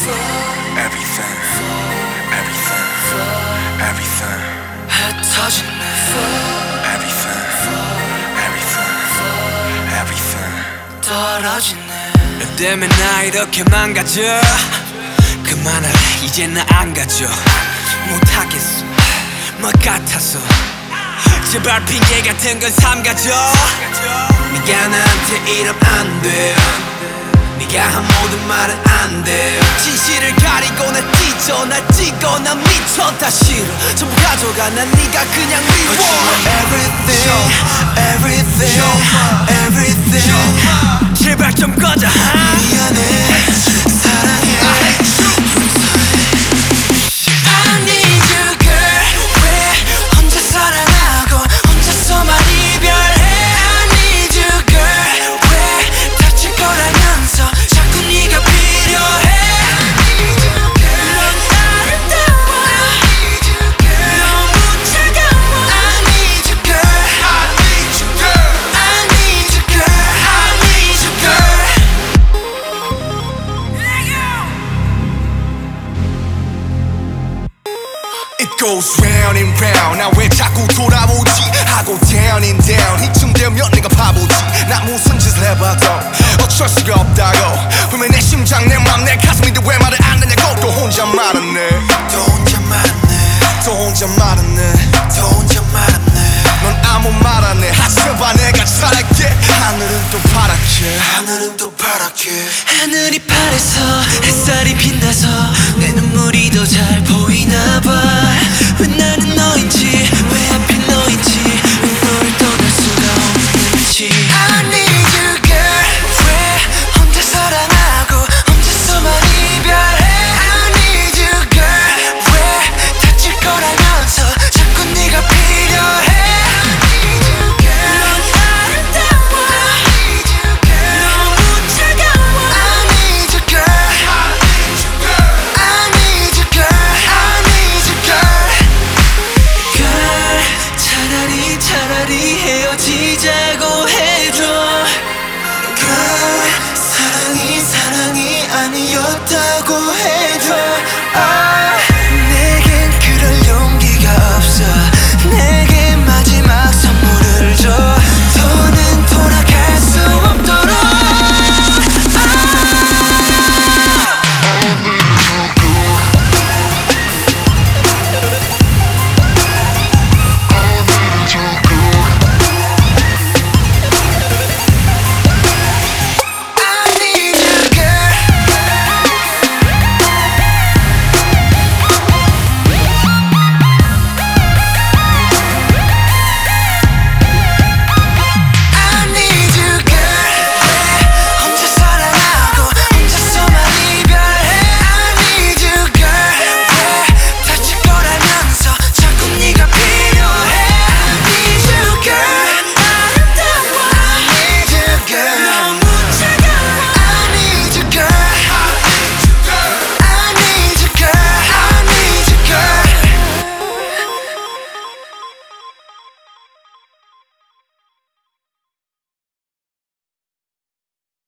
everything, everything, everything. 흩어지네. Everything, everything, everything. 떨어지네. 너 때문에 나 이렇게 망가져. 그만할래 이제 나 안 가져. 못하겠어 뭐 같아서. 제발 핑계 같은 건 삼가져. 네가 나한테 이러면 안 돼. 네가 한 모든 말은 안 돼. 진실을 가리고 날 찢어 날 찍어 난 미쳐 다 싫어 전부 가져가 난 네가 그냥 미워. Everything, everything, everything. 제발 좀 꺼져. 미안해 사랑해. I need you girl. 왜 혼자 사랑하고 혼자서만 이별해. I need you girl. 왜 다칠 거라면서 자꾸 네가 필요해. 넌 아름다워 너무 차가워. I need you girl. I need you girl. I need you girl. I need you girl. It goes round and round. 나 왜 자꾸 돌아오지 하고 down and down. 이쯤 되면 내가 바보지. 나 무슨 짓을 해봐도 어쩔 수가 없다고. 분명 내 심장 내 맘 내 가슴인데 왜 말을 안 하냐고. 또 혼자 말았네. 또 혼자 말았네. 또 혼자 말았네. 또 혼자 말았네. 넌 아무 말 안 해. 하지마 내가 잘할게. 하늘은 또 파랗게. 하늘은 또 파랗게. 하늘이 파래서 햇살이 빛나서 내 눈물이 더 잘 보이나 봐. 왜 나는 너인지 왜 하필 너인지 왜 널 떠날 수가 없는지. I need you girl. 왜 혼자 사랑하고 혼자서만 이별해. I need you girl. 왜 다칠 거라면서 자꾸 네가 필요해. 넌 아름다워 너무 차가워. I need you girl. I need you girl. I need you girl. Girl 차라리 헤어지자고 해줘. Girl 사랑이 아니었다고 해줘.